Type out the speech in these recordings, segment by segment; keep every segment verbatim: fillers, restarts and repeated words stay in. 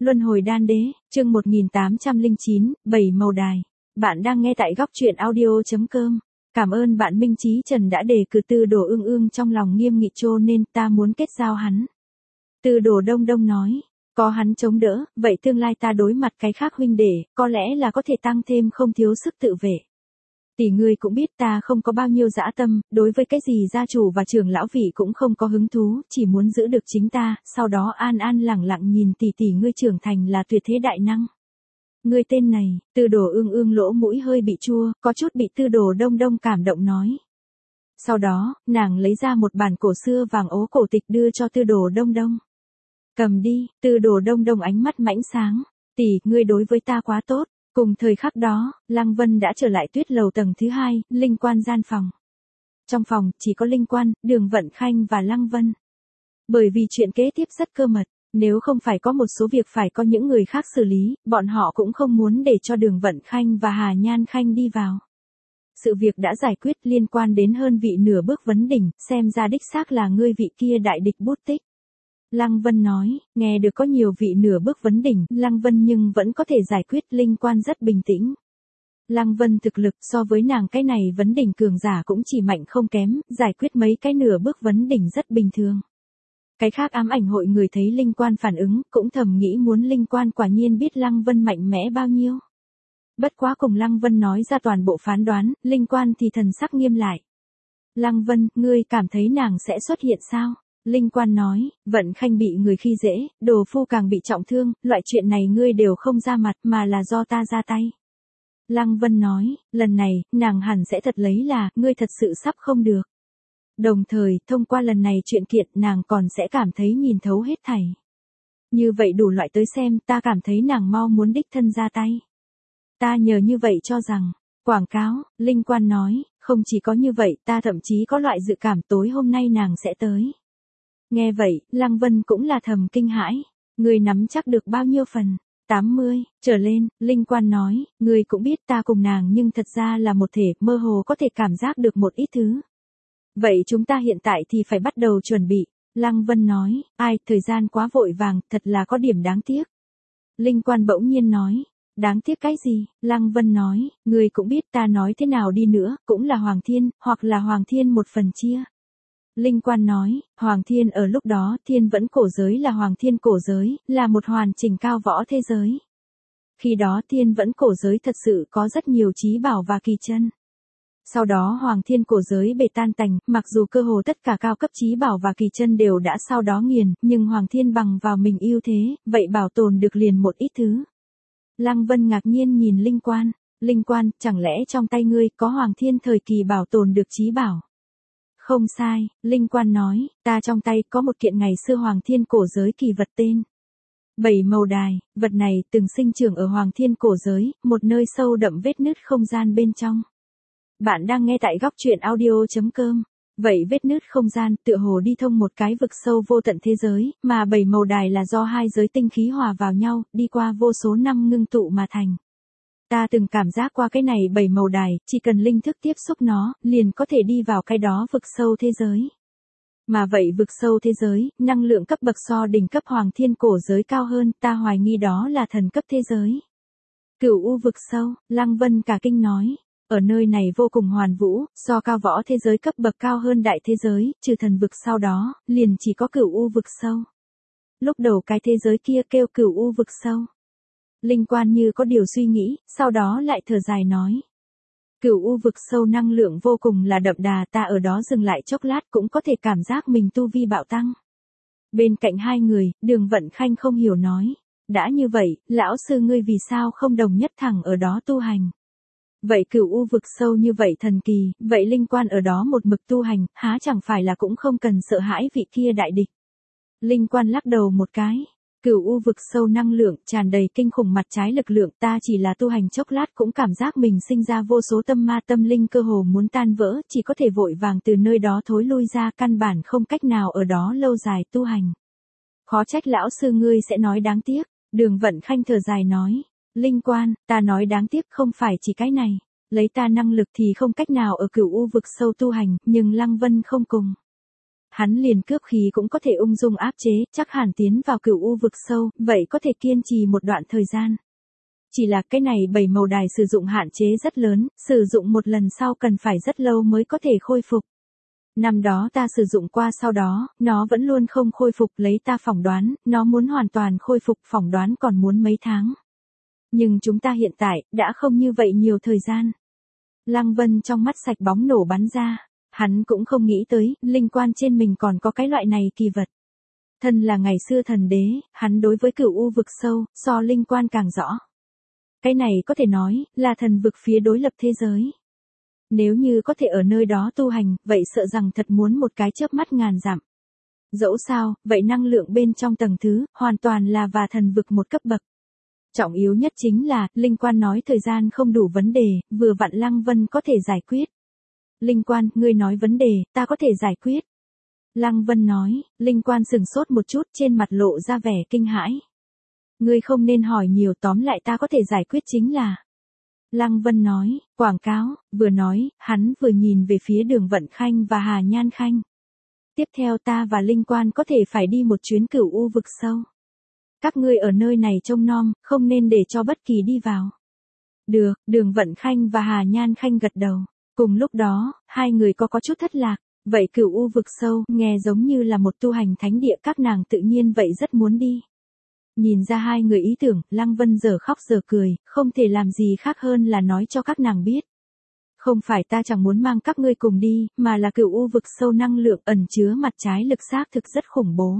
Luân hồi đan đế, chương một nghìn tám trăm lẻ chín, bảy màu đài. Bạn đang nghe tại góc truyện audio.com. Cảm ơn bạn Minh Chí Trần đã đề cử Tư Đồ Ương Ương trong lòng nghiêm nghị cho nên ta muốn kết giao hắn. Tư Đồ Đông Đông nói, có hắn chống đỡ, vậy tương lai ta đối mặt cái khác huynh đệ, có lẽ là có thể tăng thêm không thiếu sức tự vệ. Tỷ ngươi cũng biết ta không có bao nhiêu dã tâm, đối với cái gì gia chủ và trưởng lão vị cũng không có hứng thú, chỉ muốn giữ được chính ta, sau đó an an lẳng lặng nhìn tỷ tỷ ngươi trưởng thành là tuyệt thế đại năng. Ngươi tên này, Tư Đồ Ương Ương lỗ mũi hơi bị chua, có chút bị Tư Đồ Đông Đông cảm động nói. Sau đó, nàng lấy ra một bản cổ xưa vàng ố cổ tịch đưa cho Tư Đồ Đông Đông. Cầm đi, Tư Đồ Đông Đông ánh mắt mãnh sáng, tỷ, ngươi đối với ta quá tốt. Cùng thời khắc đó, Lăng Vân đã trở lại tuyết lầu tầng thứ hai, linh quan gian phòng. Trong phòng, chỉ có linh quan, Đường Vận Khanh và Lăng Vân. Bởi vì chuyện kế tiếp rất cơ mật, nếu không phải có một số việc phải có những người khác xử lý, bọn họ cũng không muốn để cho Đường Vận Khanh và Hà Nhan Khanh đi vào. Sự việc đã giải quyết liên quan đến hơn vị nửa bước vấn đỉnh, xem ra đích xác là ngươi vị kia đại địch bút tích. Lăng Vân nói, nghe được có nhiều vị nửa bước vấn đỉnh, Lăng Vân nhưng vẫn có thể giải quyết, linh quan rất bình tĩnh. Lăng Vân thực lực so với nàng cái này vấn đỉnh cường giả cũng chỉ mạnh không kém, giải quyết mấy cái nửa bước vấn đỉnh rất bình thường. Cái khác ám ảnh hội người thấy linh quan phản ứng, cũng thầm nghĩ muốn linh quan quả nhiên biết Lăng Vân mạnh mẽ bao nhiêu. Bất quá cùng Lăng Vân nói ra toàn bộ phán đoán, linh quan thì thần sắc nghiêm lại. Lăng Vân, ngươi cảm thấy nàng sẽ xuất hiện sao? Linh quan nói, Vận Khanh bị người khi dễ, Đồ Phu càng bị trọng thương, loại chuyện này ngươi đều không ra mặt mà là do ta ra tay. Lăng Vân nói, lần này, nàng hẳn sẽ thật lấy là, ngươi thật sự sắp không được. Đồng thời, thông qua lần này chuyện kiện, nàng còn sẽ cảm thấy nhìn thấu hết thảy. Như vậy đủ loại tới xem, ta cảm thấy nàng mau muốn đích thân ra tay. Ta nhờ như vậy cho rằng, quảng cáo, Linh quan nói, không chỉ có như vậy, ta thậm chí có loại dự cảm tối hôm nay nàng sẽ tới. Nghe vậy, Lăng Vân cũng là thầm kinh hãi. Người nắm chắc được bao nhiêu phần? tám mươi, trở lên, Linh quan nói, người cũng biết ta cùng nàng nhưng thật ra là một thể, mơ hồ có thể cảm giác được một ít thứ. Vậy chúng ta hiện tại thì phải bắt đầu chuẩn bị. Lăng Vân nói, ai, thời gian quá vội vàng, thật là có điểm đáng tiếc. Linh quan bỗng nhiên nói, đáng tiếc cái gì? Lăng Vân nói, người cũng biết ta nói thế nào đi nữa, cũng là Hoàng Thiên, hoặc là Hoàng Thiên một phần chia. Linh quan nói, Hoàng Thiên ở lúc đó, thiên vẫn cổ giới là Hoàng Thiên cổ giới, là một hoàn chỉnh cao võ thế giới. Khi đó thiên vẫn cổ giới thật sự có rất nhiều trí bảo và kỳ chân. Sau đó Hoàng Thiên cổ giới bề tan tành, mặc dù cơ hồ tất cả cao cấp trí bảo và kỳ chân đều đã sau đó nghiền, nhưng Hoàng Thiên bằng vào mình ưu thế, vậy bảo tồn được liền một ít thứ. Lăng Vân ngạc nhiên nhìn Linh quan, Linh quan, chẳng lẽ trong tay ngươi có Hoàng Thiên thời kỳ bảo tồn được trí bảo? Không sai, Linh quan nói, ta trong tay có một kiện ngày xưa Hoàng Thiên cổ giới kỳ vật tên. Bảy màu đài, vật này từng sinh trưởng ở Hoàng Thiên cổ giới, một nơi sâu đậm vết nứt không gian bên trong. Bạn đang nghe tại góc truyện audio.com. Vậy vết nứt không gian tựa hồ đi thông một cái vực sâu vô tận thế giới, mà bảy màu đài là do hai giới tinh khí hòa vào nhau, đi qua vô số năm ngưng tụ mà thành. Ta từng cảm giác qua cái này bảy màu đài, chỉ cần linh thức tiếp xúc nó, liền có thể đi vào cái đó vực sâu thế giới. Mà vậy vực sâu thế giới, năng lượng cấp bậc so đỉnh cấp Hoàng Thiên cổ giới cao hơn, ta hoài nghi đó là thần cấp thế giới. Cửu U vực sâu, Lăng Vân cả kinh nói, ở nơi này vô cùng hoàn vũ, so cao võ thế giới cấp bậc cao hơn đại thế giới, trừ thần vực sau đó, liền chỉ có Cửu U vực sâu. Lúc đầu cái thế giới kia kêu Cửu U vực sâu. Linh quan như có điều suy nghĩ, sau đó lại thở dài nói. Cửu U vực sâu năng lượng vô cùng là đậm đà, ta ở đó dừng lại chốc lát cũng có thể cảm giác mình tu vi bạo tăng. Bên cạnh hai người, Đường Vận Khanh không hiểu nói. Đã như vậy, lão sư ngươi vì sao không đồng nhất thẳng ở đó tu hành? Vậy Cửu U vực sâu như vậy thần kỳ, vậy linh quan ở đó một mực tu hành, há chẳng phải là cũng không cần sợ hãi vị kia đại địch. Linh quan lắc đầu một cái. Cửu U vực sâu năng lượng, tràn đầy kinh khủng mặt trái lực lượng, ta chỉ là tu hành chốc lát cũng cảm giác mình sinh ra vô số tâm ma tâm linh cơ hồ muốn tan vỡ, chỉ có thể vội vàng từ nơi đó thối lui ra, căn bản không cách nào ở đó lâu dài tu hành. Khó trách lão sư ngươi sẽ nói đáng tiếc, Đường Vận Khanh thở dài nói, Linh quan, ta nói đáng tiếc không phải chỉ cái này, lấy ta năng lực thì không cách nào ở Cửu U vực sâu tu hành, nhưng Lăng Vân không cùng. hắn liền cướp khí cũng có thể ung dung áp chế, chắc hẳn tiến vào cửu u vực sâu, vậy có thể kiên trì một đoạn thời gian. Chỉ là cái này bảy màu đài sử dụng hạn chế rất lớn, sử dụng một lần sau cần phải rất lâu mới có thể khôi phục. Năm đó ta sử dụng qua sau đó, nó vẫn luôn không khôi phục, lấy ta phỏng đoán, nó muốn hoàn toàn khôi phục phỏng đoán còn muốn mấy tháng. Nhưng chúng ta hiện tại, đã không như vậy nhiều thời gian. Lăng Vân trong mắt sạch bóng nổ bắn ra, hắn cũng không nghĩ tới, linh quan trên mình còn có cái loại này kỳ vật. Thân là ngày xưa thần đế, hắn đối với cửu u vực sâu, so linh quan càng rõ. Cái này có thể nói, là thần vực phía đối lập thế giới. Nếu như có thể ở nơi đó tu hành, vậy sợ rằng thật muốn một cái chớp mắt ngàn dặm. Dẫu sao, vậy năng lượng bên trong tầng thứ, hoàn toàn là và thần vực một cấp bậc. Trọng yếu nhất chính là, linh quan nói thời gian không đủ vấn đề, vừa vặn Lăng Vân có thể giải quyết. Linh quan, ngươi nói vấn đề, ta có thể giải quyết. Lăng Vân nói, linh quan sừng sốt một chút, trên mặt lộ ra vẻ kinh hãi. Ngươi không nên hỏi nhiều, tóm lại ta có thể giải quyết chính là. Lăng Vân nói, quảng cáo, vừa nói, hắn vừa nhìn về phía Đường Vận Khanh và Hà Nhan Khanh. Tiếp theo ta và linh quan có thể phải đi một chuyến cửu u vực sâu. Các ngươi ở nơi này trông nom, không nên để cho bất kỳ đi vào. Được, Đường Vận Khanh và Hà Nhan Khanh gật đầu. Cùng lúc đó, hai người có có chút thất lạc. Vậy cửu u vực sâu, nghe giống như là một tu hành thánh địa, các nàng tự nhiên vậy rất muốn đi. Nhìn ra hai người ý tưởng, Lăng Vân giờ khóc giờ cười, không thể làm gì khác hơn là nói cho các nàng biết. Không phải ta chẳng muốn mang các ngươi cùng đi, mà là cửu u vực sâu năng lượng ẩn chứa mặt trái lực xác thực rất khủng bố.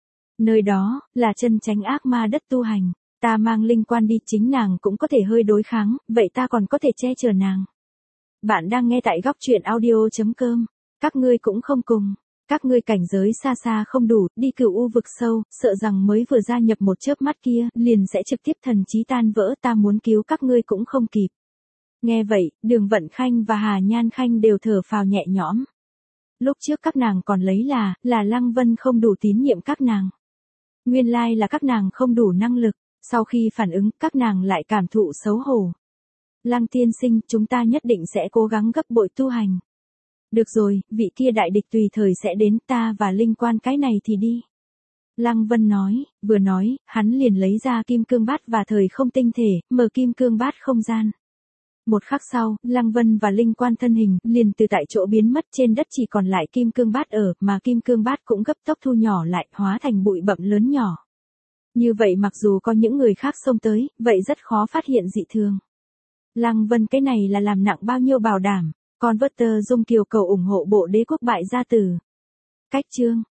Nơi đó, là chân chánh ác ma đất tu hành. Ta mang linh quan đi, chính nàng cũng có thể hơi đối kháng, vậy ta còn có thể che chở nàng. Bạn đang nghe tại góc truyện audio chấm com. Các ngươi cũng không cùng. Các ngươi cảnh giới xa xa không đủ, đi cửu u vực sâu, sợ rằng mới vừa gia nhập một chớp mắt kia, liền sẽ trực tiếp thần trí tan vỡ, ta muốn cứu các ngươi cũng không kịp. Nghe vậy, Đường Vận Khanh và Hà Nhan Khanh đều thở phào nhẹ nhõm. Lúc trước các nàng còn lấy là, là Lăng Vân không đủ tín nhiệm các nàng. Nguyên lai là các nàng không đủ năng lực, sau khi phản ứng, các nàng lại cảm thụ xấu hổ. Lăng tiên sinh, chúng ta nhất định sẽ cố gắng gấp bội tu hành. Được rồi, vị kia đại địch tùy thời sẽ đến, ta và linh quan cái này thì đi. Lăng Vân nói, vừa nói, hắn liền lấy ra kim cương bát và thời không tinh thể, mở kim cương bát không gian. Một khắc sau, Lăng Vân và linh quan thân hình, liền từ tại chỗ biến mất, trên đất chỉ còn lại kim cương bát ở, mà kim cương bát cũng gấp tốc thu nhỏ lại, hóa thành bụi bặm lớn nhỏ. Như vậy mặc dù có những người khác xông tới, vậy rất khó phát hiện dị thường. Lăng Vân cái này là làm nặng bao nhiêu bảo đảm. Converter Dung Kiều cầu ủng hộ bộ Đế quốc bại gia tử. Cách chương